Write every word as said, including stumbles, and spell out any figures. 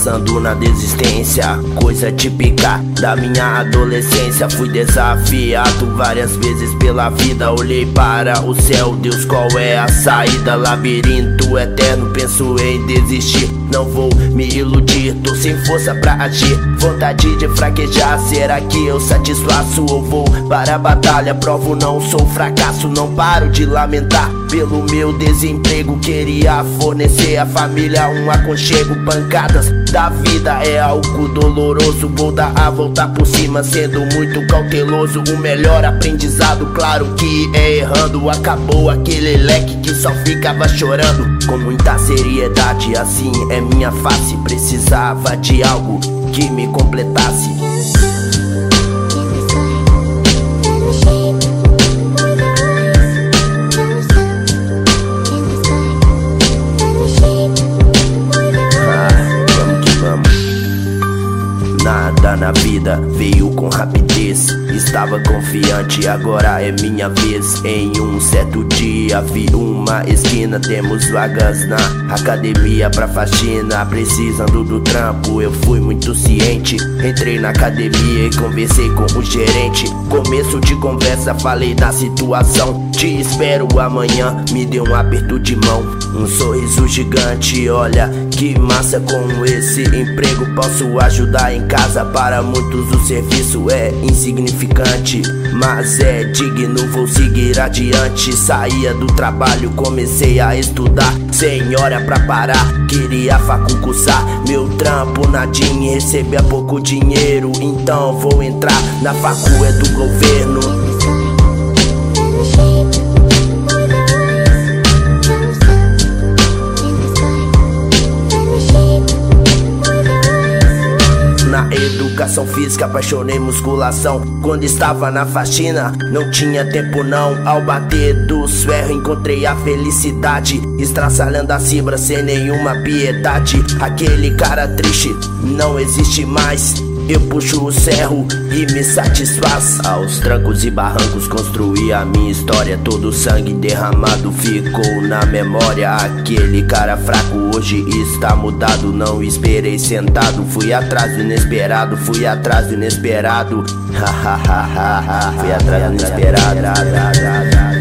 pensando na desistência, coisa típica da minha adolescência. Fui desafiado várias vezes pela vida, olhei para o céu, Deus, qual é a saída? Labirinto eterno, penso em desistir, não vou me iludir, tô sem força pra agir, vontade de fraquejar. Será que eu satisfaço ou vou para a batalha? Provo não sou fracasso, não paro de lamentar pelo meu desemprego. Queria fornecer à família um aconchego. Pancadas da vida é algo doloroso, vou dar a volta por cima sendo muito cauteloso. O melhor aprendizado, claro que é errando. Acabou aquele leque que só ficava chorando. Com muita seriedade, assim é minha face. Precisava de algo que me completasse. Nada na vida veio com rapidez, estava confiante, agora é minha vez. Em um certo dia vi uma esquina, temos vagas na academia pra faxina, precisando do trampo. Eu fui muito ciente, entrei na academia e conversei com o gerente. Começo de conversa, falei da situação, te espero amanhã, me deu um aperto de mão, um sorriso gigante. Olha que massa, com esse emprego posso ajudar em casa. Para muitos o serviço é insignificante, mas é digno, vou seguir adiante. Saía do trabalho, comecei a estudar, sem hora pra parar, queria facu cursar. Meu trampo nadinha, recebia pouco dinheiro, então vou entrar na facu é do governo. Na educação física apaixonei musculação. Quando estava na faxina não tinha tempo não. Ao bater dos ferros encontrei a felicidade, estraçalhando as fibras sem nenhuma piedade. Aquele cara triste não existe mais, eu puxo o cerro e me satisfaz. Aos trancos e barrancos construí a minha história, todo o sangue derramado ficou na memória. Aquele cara fraco hoje está mudado, não esperei sentado, fui atrás do inesperado, fui atrás do inesperado. Fui atrás do inesperado.